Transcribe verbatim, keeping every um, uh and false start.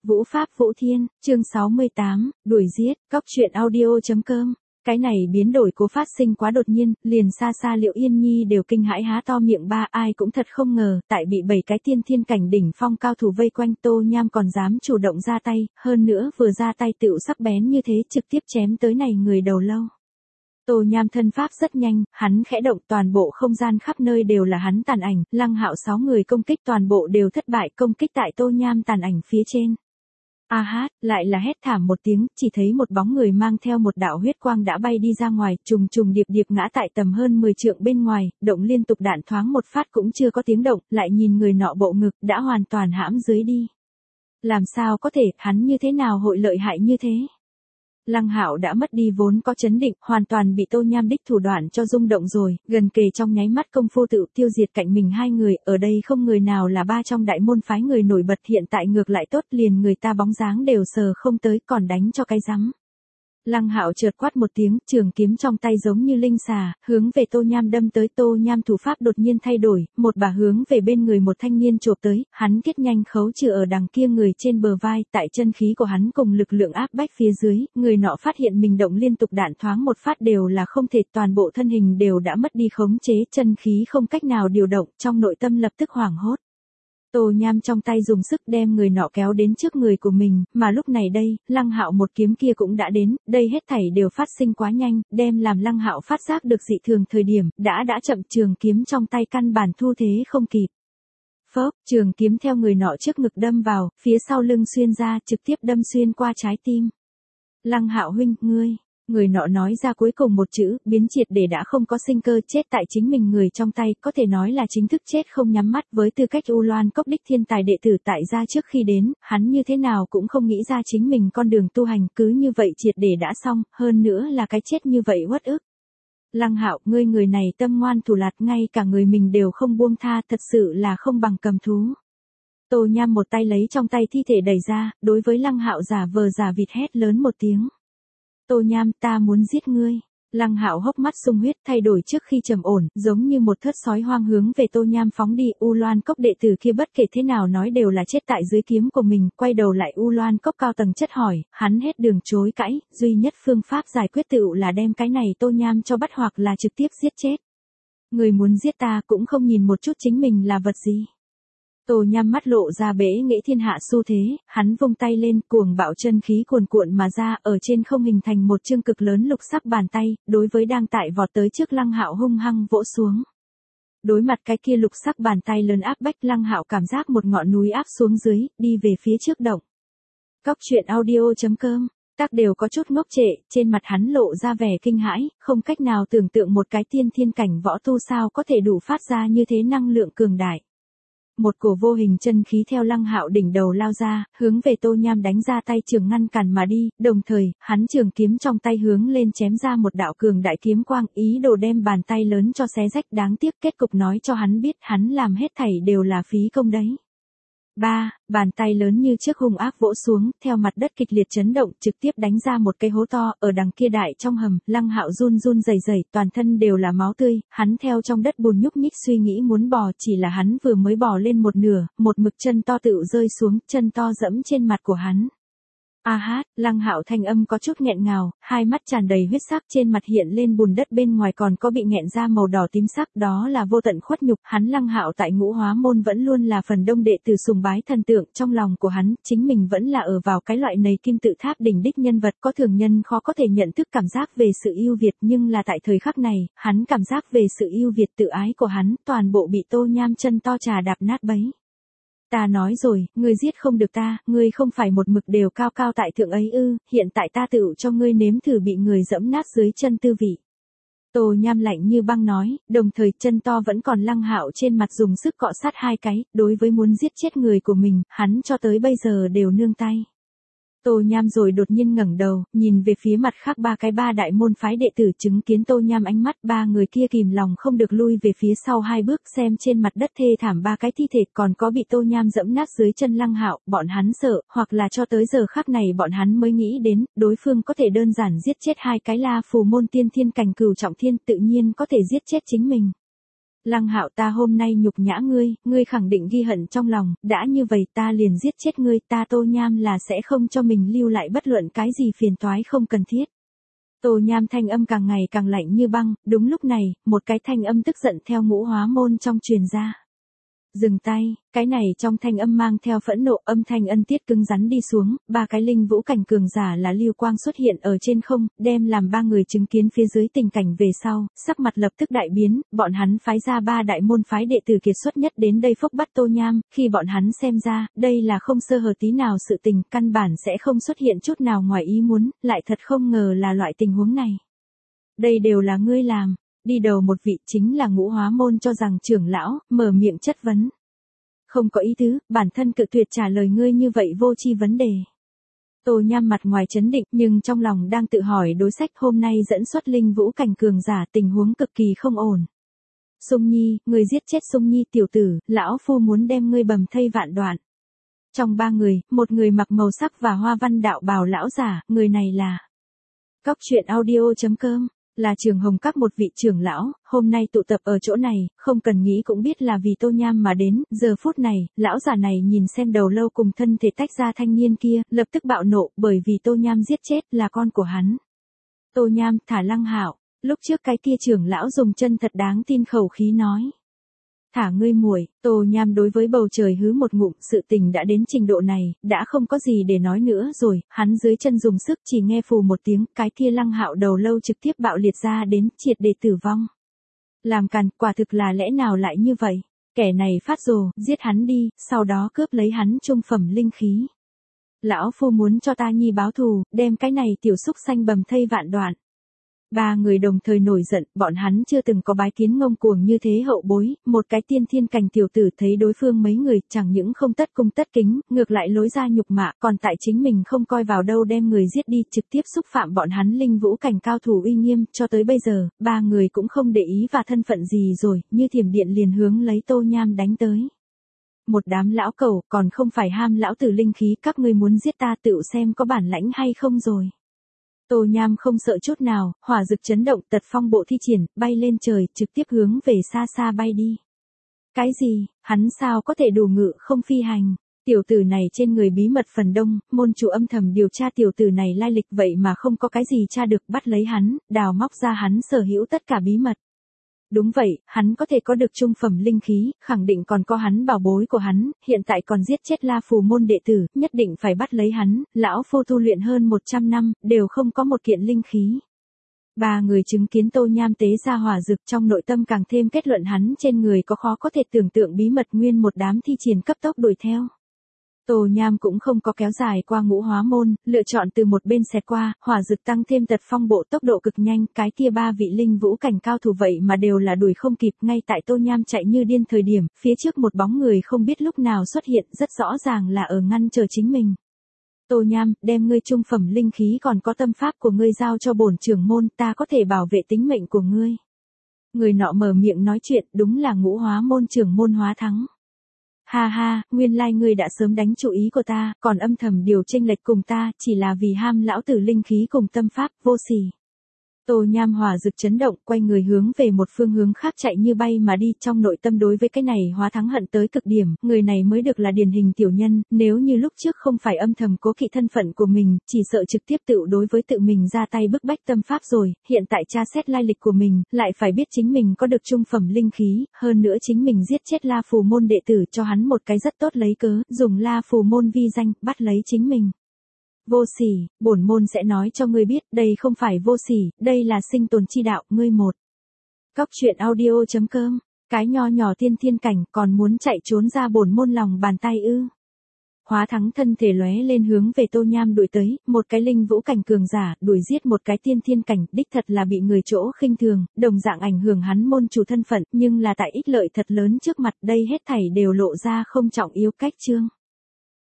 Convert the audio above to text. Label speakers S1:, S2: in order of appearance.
S1: Vũ Pháp Vũ Thiên, chương sáu mươi tám, đuổi giết, cóc truyện audio.com. Cái này biến đổi cố phát sinh quá đột nhiên, liền xa xa Liệu Yên Nhi đều kinh hãi há to miệng ba, ai cũng thật không ngờ, tại bị bảy cái tiên thiên cảnh đỉnh phong cao thủ vây quanh, Tô Nham còn dám chủ động ra tay, hơn nữa vừa ra tay tựu sắc bén như thế, trực tiếp chém tới này người đầu lâu. Tô Nham thân pháp rất nhanh, hắn khẽ động, toàn bộ không gian khắp nơi đều là hắn tàn ảnh, Lăng Hạo sáu người công kích toàn bộ đều thất bại, công kích tại Tô Nham tàn ảnh phía trên. A hát, lại là hét thảm một tiếng, chỉ thấy một bóng người mang theo một đạo huyết quang đã bay đi ra ngoài, trùng trùng điệp điệp ngã tại tầm hơn mười trượng bên ngoài, động liên tục đạn thoáng một phát cũng chưa có tiếng động, lại nhìn người nọ bộ ngực đã hoàn toàn hãm dưới đi. Làm sao có thể, hắn như thế nào hội lợi hại như thế? Lăng Hạo đã mất đi vốn có chấn định, hoàn toàn bị Tô Nham đích thủ đoạn cho rung động rồi, gần kề trong nháy mắt công phu tự tiêu diệt cạnh mình hai người, ở đây không người nào là ba trong đại môn phái người nổi bật, hiện tại ngược lại tốt, liền người ta bóng dáng đều sờ không tới, còn đánh cho cái rắm. Lăng Hạo chợt quát một tiếng, trường kiếm trong tay giống như linh xà, hướng về Tô Nham đâm tới. Tô Nham thủ pháp đột nhiên thay đổi, một bà hướng về bên người một thanh niên chộp tới, hắn kết nhanh khấu trừ ở đằng kia người trên bờ vai, tại chân khí của hắn cùng lực lượng áp bách phía dưới, người nọ phát hiện mình động liên tục đạn thoáng một phát đều là không thể, toàn bộ thân hình đều đã mất đi khống chế, chân khí không cách nào điều động, trong nội tâm lập tức hoảng hốt. Tô Nham trong tay dùng sức đem người nọ kéo đến trước người của mình, mà lúc này đây, Lăng Hạo một kiếm kia cũng đã đến, đây hết thảy đều phát sinh quá nhanh, đem làm Lăng Hạo phát giác được dị thường thời điểm, đã đã chậm, trường kiếm trong tay căn bản thu thế không kịp. Phốc, trường kiếm theo người nọ trước ngực đâm vào, phía sau lưng xuyên ra, trực tiếp đâm xuyên qua trái tim. Lăng Hạo huynh, ngươi. Người nọ nói ra cuối cùng một chữ, biến triệt để đã không có sinh cơ, chết tại chính mình người trong tay, có thể nói là chính thức chết không nhắm mắt. Với tư cách U Loan Cốc đích thiên tài đệ tử tại gia trước khi đến, hắn như thế nào cũng không nghĩ ra chính mình con đường tu hành cứ như vậy triệt để đã xong, hơn nữa là cái chết như vậy uất ức. Lăng Hạo, ngươi người này tâm ngoan thủ lạt, ngay cả người mình đều không buông tha, thật sự là không bằng cầm thú. Tô Nham một tay lấy trong tay thi thể đẩy ra, đối với Lăng Hạo giả vờ giả vịt hét lớn một tiếng. Tô Nham, ta muốn giết ngươi. Lăng Hạo hốc mắt sung huyết, thay đổi trước khi trầm ổn, giống như một thớt sói hoang hướng về Tô Nham phóng đi. U Loan Cốc đệ tử kia bất kể thế nào nói đều là chết tại dưới kiếm của mình, quay đầu lại U Loan Cốc cao tầng chất hỏi, hắn hết đường chối cãi, duy nhất phương pháp giải quyết tựu là đem cái này Tô Nham cho bắt hoặc là trực tiếp giết chết. Người muốn giết ta cũng không nhìn một chút chính mình là vật gì. Tô Nham mắt lộ ra bẽ nghệ thiên hạ xu thế, hắn vung tay lên, cuồng bạo chân khí cuồn cuộn mà ra, ở trên không hình thành một chương cực lớn lục sắc bàn tay, đối với đang tại vọt tới trước Lăng Hạo hung hăng vỗ xuống. Đối mặt cái kia lục sắc bàn tay lớn áp bách, Lăng Hạo cảm giác một ngọn núi áp xuống dưới, đi về phía trước động. Cóc truyện audio.com, tác đều có chút ngốc trệ, trên mặt hắn lộ ra vẻ kinh hãi, không cách nào tưởng tượng một cái tiên thiên cảnh võ tu sao có thể đủ phát ra như thế năng lượng cường đại. Một cổ vô hình chân khí theo Lăng Hạo đỉnh đầu lao ra, hướng về Tô Nham đánh ra tay trường ngăn cản mà đi, đồng thời, hắn trường kiếm trong tay hướng lên chém ra một đạo cường đại kiếm quang, ý đồ đem bàn tay lớn cho xé rách, đáng tiếc kết cục nói cho hắn biết hắn làm hết thảy đều là phí công đấy. ba. Bàn tay lớn như trước hung ác vỗ xuống, theo mặt đất kịch liệt chấn động, trực tiếp đánh ra một cái hố to, ở đằng kia đại trong hầm, Lăng Hạo run run rẩy rẩy, toàn thân đều là máu tươi, hắn theo trong đất bùn nhúc nhích suy nghĩ muốn bò, chỉ là hắn vừa mới bò lên một nửa, một mực chân to tựu rơi xuống, chân to dẫm trên mặt của hắn. A hát, Lăng Hạo thanh âm có chút nghẹn ngào, hai mắt tràn đầy huyết sắc, trên mặt hiện lên bùn đất, bên ngoài còn có bị nghẹn ra màu đỏ tím sắc, đó là vô tận khuất nhục, hắn Lăng Hạo tại Ngũ Hóa môn vẫn luôn là phần đông đệ tử sùng bái thần tượng, trong lòng của hắn, chính mình vẫn là ở vào cái loại nầy kim tự tháp đỉnh đích nhân vật, có thường nhân khó có thể nhận thức cảm giác về sự ưu việt, nhưng là tại thời khắc này, hắn cảm giác về sự ưu việt tự ái của hắn, toàn bộ bị Tô Nham chân to trà đạp nát bấy. Ta nói rồi, ngươi giết không được ta, ngươi không phải một mực đều cao cao tại thượng ấy ư, hiện tại ta tự cho ngươi nếm thử bị người dẫm nát dưới chân tư vị. Tô Nham lạnh như băng nói, đồng thời chân to vẫn còn Lăng Hạo trên mặt dùng sức cọ sát hai cái, đối với muốn giết chết người của mình, hắn cho tới bây giờ đều nương tay. Tô Nham rồi đột nhiên ngẩng đầu, nhìn về phía mặt khác ba cái ba đại môn phái đệ tử, chứng kiến Tô Nham ánh mắt, ba người kia kìm lòng không được lui về phía sau hai bước, xem trên mặt đất thê thảm ba cái thi thể, còn có bị Tô Nham dẫm nát dưới chân Lăng Hạo, bọn hắn sợ, hoặc là cho tới giờ khắc này bọn hắn mới nghĩ đến, đối phương có thể đơn giản giết chết hai cái La Phù môn tiên thiên cảnh cửu trọng thiên, tự nhiên có thể giết chết chính mình. Lăng Hạo, ta hôm nay nhục nhã ngươi, ngươi khẳng định ghi hận trong lòng, đã như vậy ta liền giết chết ngươi, ta Tô Nham là sẽ không cho mình lưu lại bất luận cái gì phiền toái không cần thiết. Tô Nham thanh âm càng ngày càng lạnh như băng, đúng lúc này, một cái thanh âm tức giận theo Ngũ Hóa Môn trong truyền ra. Dừng tay, cái này trong thanh âm mang theo phẫn nộ, âm thanh ân tiết cứng rắn đi xuống, ba cái linh vũ cảnh cường giả là lưu quang xuất hiện ở trên không, đem làm ba người chứng kiến phía dưới tình cảnh về sau, sắc mặt lập tức đại biến, bọn hắn phái ra ba đại môn phái đệ tử kiệt xuất nhất đến đây phốc bắt Tô Nham, khi bọn hắn xem ra, đây là không sơ hở tí nào sự tình, căn bản sẽ không xuất hiện chút nào ngoài ý muốn, lại thật không ngờ là loại tình huống này. Đây đều là ngươi làm. Đi đầu một vị chính là Ngũ Hóa Môn cho rằng trưởng lão, mở miệng chất vấn. Không có ý tứ, bản thân cự tuyệt trả lời ngươi như vậy vô tri vấn đề. Tô Nham mặt ngoài chấn định nhưng trong lòng đang tự hỏi đối sách hôm nay dẫn xuất linh vũ cảnh cường giả tình huống cực kỳ không ổn. Sung Nhi, ngươi giết chết Sung Nhi tiểu tử, lão phu muốn đem ngươi bầm thây vạn đoạn. Trong ba người, một người mặc màu sắc và hoa văn đạo bào lão giả, người này là Cóc truyện audio chấm com. Là Trường Hồng Các một vị trưởng lão, hôm nay tụ tập ở chỗ này, không cần nghĩ cũng biết là vì Tô Nham mà đến, giờ phút này, lão già này nhìn xem đầu lâu cùng thân thể tách ra thanh niên kia, lập tức bạo nộ, bởi vì Tô Nham giết chết là con của hắn. Tô Nham, thả Lăng Hạo, lúc trước cái kia trưởng lão dùng chân thật đáng tin khẩu khí nói. Thả ngươi muội, Tô Nham đối với bầu trời hứ một ngụm, sự tình đã đến trình độ này, đã không có gì để nói nữa rồi, hắn dưới chân dùng sức chỉ nghe phù một tiếng, cái kia Lăng Hạo đầu lâu trực tiếp bạo liệt ra đến, triệt để tử vong. Làm càn, quả thực là lẽ nào lại như vậy, kẻ này phát rồ, giết hắn đi, sau đó cướp lấy hắn trung phẩm linh khí. Lão phu muốn cho ta nhi báo thù, đem cái này tiểu xúc xanh bầm thây vạn đoạn. Ba người đồng thời nổi giận, bọn hắn chưa từng có bái kiến ngông cuồng như thế hậu bối, một cái tiên thiên cảnh tiểu tử thấy đối phương mấy người chẳng những không tất cung tất kính, ngược lại lối ra nhục mạ, còn tại chính mình không coi vào đâu đem người giết đi, trực tiếp xúc phạm bọn hắn linh vũ cảnh cao thủ uy nghiêm, cho tới bây giờ, ba người cũng không để ý và thân phận gì rồi, như thiểm điện liền hướng lấy Tô Nham đánh tới. Một đám lão cẩu, còn không phải ham lão tử linh khí, các ngươi muốn giết ta tựu xem có bản lãnh hay không rồi. Tô Nham không sợ chút nào, hỏa dực chấn động, tật phong bộ thi triển, bay lên trời, trực tiếp hướng về xa xa bay đi. Cái gì, hắn sao có thể đủ ngự không phi hành? Tiểu tử này trên người bí mật phần đông, môn chủ âm thầm điều tra tiểu tử này lai lịch vậy mà không có cái gì tra được, bắt lấy hắn, đào móc ra hắn sở hữu tất cả bí mật. Đúng vậy, hắn có thể có được trung phẩm linh khí, khẳng định còn có hắn bảo bối của hắn, hiện tại còn giết chết La Phù môn đệ tử, nhất định phải bắt lấy hắn, lão phu tu luyện hơn một trăm năm, đều không có một kiện linh khí. Ba người chứng kiến Tô Nham tế ra hỏa dực trong nội tâm càng thêm kết luận hắn trên người có khó có thể tưởng tượng bí mật, nguyên một đám thi triển cấp tốc đuổi theo. Tô Nham cũng không có kéo dài qua Ngũ Hóa Môn, lựa chọn từ một bên xẹt qua, hỏa dực tăng thêm tật phong bộ tốc độ cực nhanh, cái kia ba vị linh vũ cảnh cao thủ vậy mà đều là đuổi không kịp, ngay tại Tô Nham chạy như điên thời điểm, phía trước một bóng người không biết lúc nào xuất hiện, rất rõ ràng là ở ngăn chờ chính mình. Tô Nham, đem ngươi trung phẩm linh khí còn có tâm pháp của ngươi giao cho bổn trưởng môn, ta có thể bảo vệ tính mệnh của ngươi. Người nọ mở miệng nói chuyện, đúng là Ngũ Hóa Môn trưởng môn Hóa Thắng. Ha ha, nguyên lai like ngươi đã sớm đánh chú ý của ta, còn âm thầm điều chênh lệch cùng ta, chỉ là vì ham lão tử linh khí cùng tâm pháp, vô sỉ. Tô Nham hỏa dực chấn động, quay người hướng về một phương hướng khác chạy như bay mà đi, trong nội tâm đối với cái này Hóa Thắng hận tới cực điểm, người này mới được là điển hình tiểu nhân, nếu như lúc trước không phải âm thầm cố kỵ thân phận của mình, chỉ sợ trực tiếp tự đối với tự mình ra tay bức bách tâm pháp rồi, hiện tại tra xét lai lịch của mình, lại phải biết chính mình có được trung phẩm linh khí, hơn nữa chính mình giết chết La Phù môn đệ tử cho hắn một cái rất tốt lấy cớ, dùng La Phù môn vi danh, bắt lấy chính mình. Vô sỉ, bổn môn sẽ nói cho ngươi biết, đây không phải vô sỉ, đây là sinh tồn chi đạo, ngươi một. Cóc truyện audio chấm com, cái nho nhỏ tiên thiên cảnh còn muốn chạy trốn ra bổn môn lòng bàn tay ư. Hóa Thắng thân thể lóe lên hướng về Tô Nham đuổi tới, một cái linh vũ cảnh cường giả, đuổi giết một cái tiên thiên cảnh, đích thật là bị người chỗ khinh thường, đồng dạng ảnh hưởng hắn môn chủ thân phận, nhưng là tại ích lợi thật lớn trước mặt, đây hết thảy đều lộ ra không trọng yếu cách chương.